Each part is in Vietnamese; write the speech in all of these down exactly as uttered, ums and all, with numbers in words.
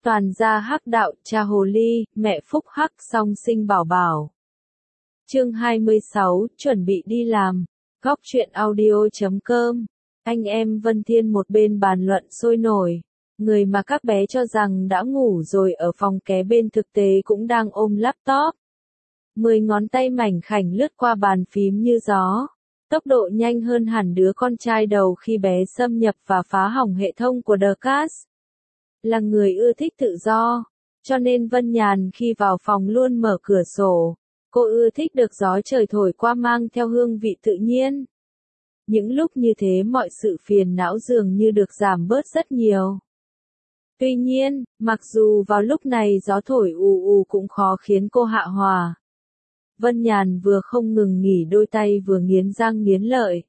toàn gia hắc đạo, cha hồ ly, mẹ phúc hắc song sinh bảo bảo. Chương hai mươi sáu, chuẩn bị đi làm. Góc truyện audio chấm com. Anh em Vân Thiên một bên bàn luận sôi nổi. Người mà các bé cho rằng đã ngủ rồi ở phòng kế bên thực tế cũng đang ôm laptop. Mười ngón tay mảnh khảnh lướt qua bàn phím như gió. Tốc độ nhanh hơn hẳn đứa con trai đầu khi bé xâm nhập và phá hỏng hệ thống của The Cast. Là người ưa thích tự do, cho nên Vân Nhàn khi vào phòng luôn mở cửa sổ. Cô ưa thích được gió trời thổi qua mang theo hương vị tự nhiên. Những lúc như thế mọi sự phiền não dường như được giảm bớt rất nhiều. Tuy nhiên, mặc dù vào lúc này gió thổi ù ù cũng khó khiến cô hạ hòa. Vân Nhàn vừa không ngừng nghỉ đôi tay vừa nghiến răng nghiến lợi.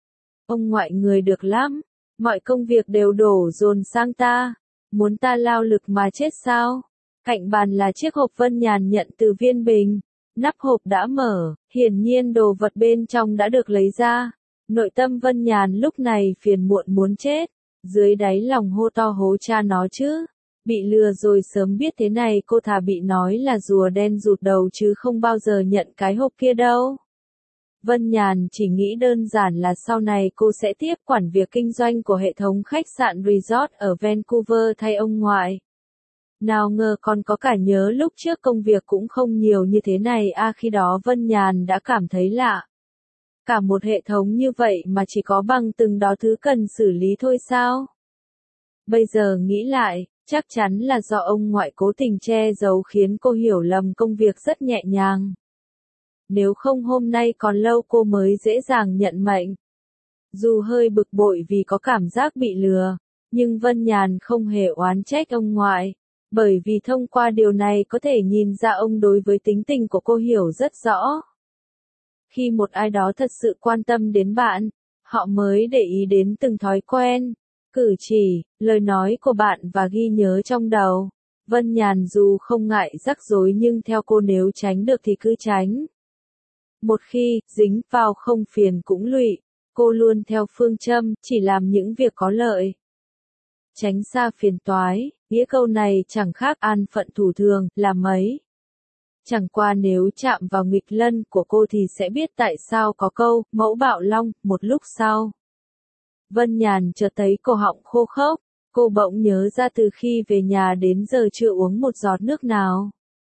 Ông ngoại người được lắm, mọi công việc đều đổ dồn sang ta, muốn ta lao lực mà chết sao? Cạnh bàn là chiếc hộp Vân Nhàn nhận từ Viên Bình, nắp hộp đã mở, hiển nhiên đồ vật bên trong đã được lấy ra. Nội tâm Vân Nhàn lúc này phiền muộn muốn chết, dưới đáy lòng hô to hố cha nó chứ. Bị lừa rồi sớm biết thế này cô thà bị nói là rùa đen rụt đầu chứ không bao giờ nhận cái hộp kia đâu. Vân Nhàn chỉ nghĩ đơn giản là sau này cô sẽ tiếp quản việc kinh doanh của hệ thống khách sạn resort ở Vancouver thay ông ngoại. Nào ngờ còn có cả nhớ lúc trước công việc cũng không nhiều như thế này à, khi đó Vân Nhàn đã cảm thấy lạ. Cả một hệ thống như vậy mà chỉ có bằng từng đó thứ cần xử lý thôi sao? Bây giờ nghĩ lại, chắc chắn là do ông ngoại cố tình che giấu khiến cô hiểu lầm công việc rất nhẹ nhàng. Nếu không hôm nay còn lâu cô mới dễ dàng nhận mệnh. Dù hơi bực bội vì có cảm giác bị lừa, nhưng Vân Nhàn không hề oán trách ông ngoại, bởi vì thông qua điều này có thể nhìn ra ông đối với tính tình của cô hiểu rất rõ. Khi một ai đó thật sự quan tâm đến bạn, họ mới để ý đến từng thói quen, cử chỉ, lời nói của bạn và ghi nhớ trong đầu. Vân Nhàn dù không ngại rắc rối nhưng theo cô nếu tránh được thì cứ tránh. Một khi dính vào không phiền cũng lụy, cô luôn theo phương châm chỉ làm những việc có lợi. Tránh xa phiền toái, nghĩa câu này chẳng khác an phận thủ thường là mấy. Chẳng qua nếu chạm vào nghịch lân của cô thì sẽ biết tại sao có câu mẫu bạo long một lúc sau. Vân Nhàn chợt thấy cổ họng khô khốc, cô bỗng nhớ ra từ khi về nhà đến giờ chưa uống một giọt nước nào.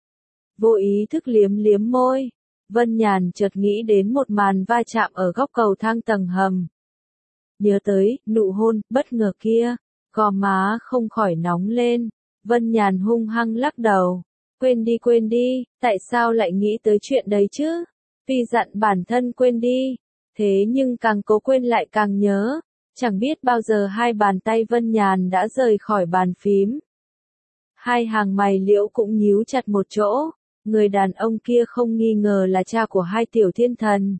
Vô ý thức liếm liếm môi, Vân Nhàn chợt nghĩ đến một màn va chạm ở góc cầu thang tầng hầm. Nhớ tới nụ hôn bất ngờ kia, gò má không khỏi nóng lên, Vân Nhàn hung hăng lắc đầu. Quên đi quên đi, tại sao lại nghĩ tới chuyện đấy chứ? Tuy dặn bản thân quên đi, thế nhưng càng cố quên lại càng nhớ. Chẳng biết bao giờ hai bàn tay Vân Nhàn đã rời khỏi bàn phím. Hai hàng mày liễu cũng nhíu chặt một chỗ, người đàn ông kia không nghi ngờ là cha của hai tiểu thiên thần.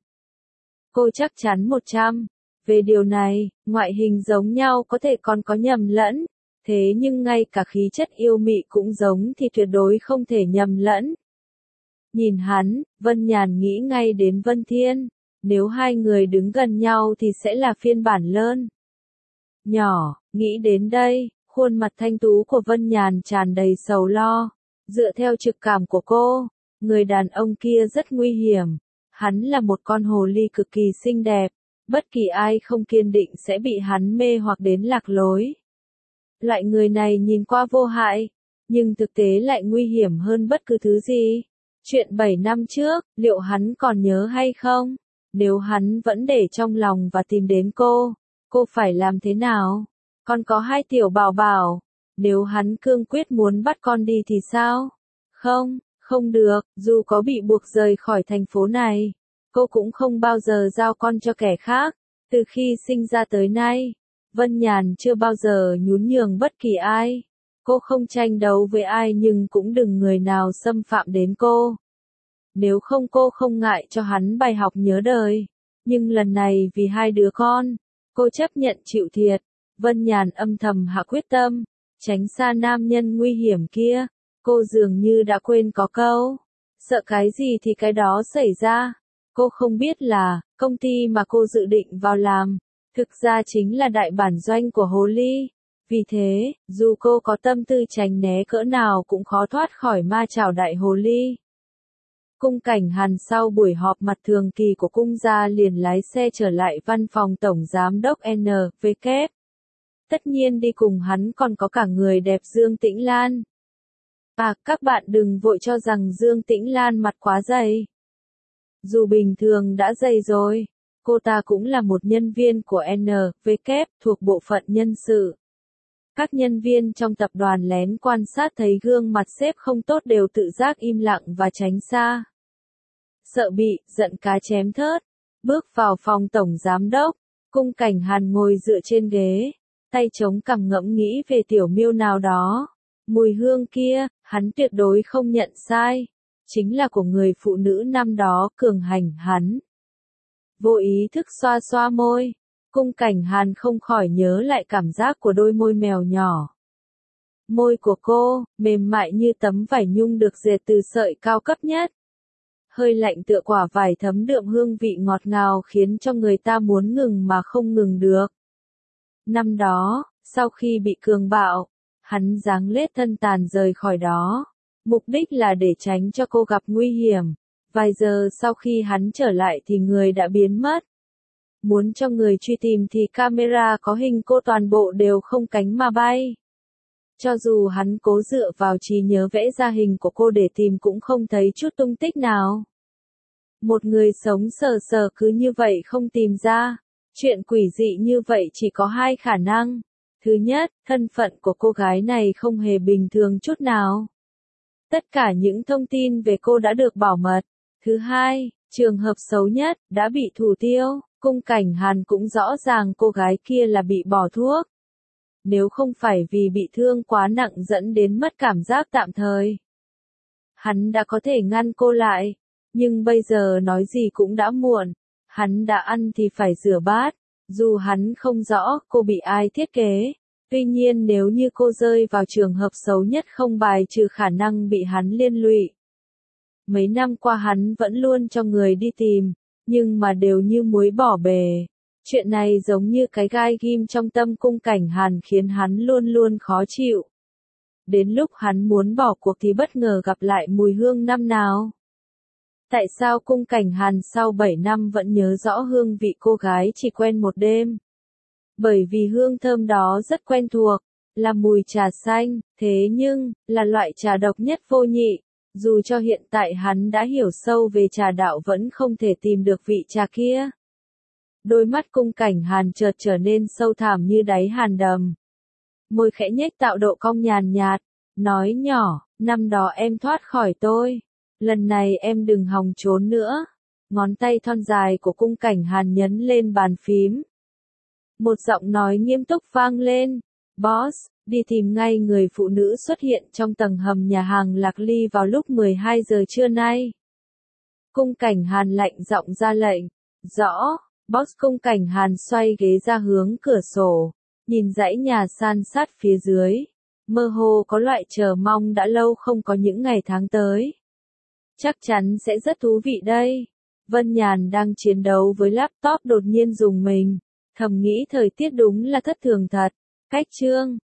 Cô chắc chắn một trăm. Về điều này, ngoại hình giống nhau có thể còn có nhầm lẫn, thế nhưng ngay cả khí chất yêu mị cũng giống thì tuyệt đối không thể nhầm lẫn. Nhìn hắn, Vân Nhàn nghĩ ngay đến Vân Thiên. Nếu hai người đứng gần nhau thì sẽ là phiên bản lớn. Nhỏ, nghĩ đến đây, khuôn mặt thanh tú của Vân Nhàn tràn đầy sầu lo. Dựa theo trực cảm của cô, người đàn ông kia rất nguy hiểm. Hắn là một con hồ ly cực kỳ xinh đẹp. Bất kỳ ai không kiên định sẽ bị hắn mê hoặc đến lạc lối. Loại người này nhìn qua vô hại, nhưng thực tế lại nguy hiểm hơn bất cứ thứ gì. Chuyện bảy năm trước, liệu hắn còn nhớ hay không? Nếu hắn vẫn để trong lòng và tìm đến cô, cô phải làm thế nào? Con có hai tiểu bảo bảo, nếu hắn cương quyết muốn bắt con đi thì sao? Không, không được, dù có bị buộc rời khỏi thành phố này, cô cũng không bao giờ giao con cho kẻ khác. Từ khi sinh ra tới nay, Vân Nhàn chưa bao giờ nhún nhường bất kỳ ai. Cô không tranh đấu với ai nhưng cũng đừng người nào xâm phạm đến cô. Nếu không cô không ngại cho hắn bài học nhớ đời. Nhưng lần này vì hai đứa con, cô chấp nhận chịu thiệt. Vân Nhàn âm thầm hạ quyết tâm, tránh xa nam nhân nguy hiểm kia. Cô dường như đã quên có câu, sợ cái gì thì cái đó xảy ra. Cô không biết là, công ty mà cô dự định vào làm, thực ra chính là đại bản doanh của hồ ly. Vì thế, dù cô có tâm tư tránh né cỡ nào cũng khó thoát khỏi ma chảo đại hồ ly. Cung Cảnh Hàn sau buổi họp mặt thường kỳ của cung gia liền lái xe trở lại văn phòng tổng giám đốc en vê kép. Tất nhiên đi cùng hắn còn có cả người đẹp Dương Tĩnh Lan. À, các bạn đừng vội cho rằng Dương Tĩnh Lan mặt quá dày. Dù bình thường đã dày rồi, cô ta cũng là một nhân viên của en vê kép thuộc bộ phận nhân sự. Các nhân viên trong tập đoàn lén quan sát thấy gương mặt sếp không tốt đều tự giác im lặng và tránh xa. Sợ bị giận cá chém thớt, bước vào phòng tổng giám đốc, Cung Cảnh Hàn ngồi dựa trên ghế, tay chống cằm ngẫm nghĩ về tiểu miêu nào đó. Mùi hương kia, hắn tuyệt đối không nhận sai, chính là của người phụ nữ năm đó cường hành hắn. Vô ý thức xoa xoa môi, Cung Cảnh Hàn không khỏi nhớ lại cảm giác của đôi môi mèo nhỏ. Môi của cô, mềm mại như tấm vải nhung được dệt từ sợi cao cấp nhất. Hơi lạnh tựa quả vải thấm đượm hương vị ngọt ngào khiến cho người ta muốn ngừng mà không ngừng được. Năm đó, sau khi bị cường bạo, hắn giáng lết thân tàn rời khỏi đó. Mục đích là để tránh cho cô gặp nguy hiểm. Vài giờ sau khi hắn trở lại thì người đã biến mất. Muốn cho người truy tìm thì camera có hình cô toàn bộ đều không cánh mà bay. Cho dù hắn cố dựa vào trí nhớ vẽ ra hình của cô để tìm cũng không thấy chút tung tích nào. Một người sống sờ sờ cứ như vậy không tìm ra. Chuyện quỷ dị như vậy chỉ có hai khả năng. Thứ nhất, thân phận của cô gái này không hề bình thường chút nào. Tất cả những thông tin về cô đã được bảo mật. Thứ hai, trường hợp xấu nhất, đã bị thủ tiêu. Cung Cảnh Hàn cũng rõ ràng cô gái kia là bị bỏ thuốc. Nếu không phải vì bị thương quá nặng dẫn đến mất cảm giác tạm thời, hắn đã có thể ngăn cô lại. Nhưng bây giờ nói gì cũng đã muộn. Hắn đã ăn thì phải rửa bát. Dù hắn không rõ cô bị ai thiết kế. Tuy nhiên nếu như cô rơi vào trường hợp xấu nhất không bài trừ khả năng bị hắn liên lụy. Mấy năm qua hắn vẫn luôn cho người đi tìm, nhưng mà đều như muối bỏ bể. Chuyện này giống như cái gai ghim trong tâm Cung Cảnh Hàn khiến hắn luôn luôn khó chịu. Đến lúc hắn muốn bỏ cuộc thì bất ngờ gặp lại mùi hương năm nào. Tại sao Cung Cảnh Hàn sau bảy năm vẫn nhớ rõ hương vị cô gái chỉ quen một đêm? Bởi vì hương thơm đó rất quen thuộc, là mùi trà xanh, thế nhưng, là loại trà độc nhất vô nhị. Dù cho hiện tại hắn đã hiểu sâu về trà đạo vẫn không thể tìm được vị trà kia. Đôi mắt Cung Cảnh Hàn chợt trở nên sâu thẳm như đáy hàn đầm. Môi khẽ nhếch tạo độ cong nhàn nhạt, nói nhỏ, năm đó em thoát khỏi tôi. Lần này em đừng hòng trốn nữa. Ngón tay thon dài của Cung Cảnh Hàn nhấn lên bàn phím. Một giọng nói nghiêm túc vang lên. Boss, đi tìm ngay người phụ nữ xuất hiện trong tầng hầm nhà hàng Lạc Ly vào lúc mười hai giờ trưa nay. Cung Cảnh Hàn lạnh giọng ra lệnh. Rõ, boss. Cung Cảnh Hàn xoay ghế ra hướng cửa sổ, nhìn dãy nhà san sát phía dưới. Mơ hồ có loại chờ mong đã lâu không có những ngày tháng tới. Chắc chắn sẽ rất thú vị đây. Vân Nhàn đang chiến đấu với laptop đột nhiên rùng mình. Thầm nghĩ thời tiết đúng là thất thường thật. Cách chương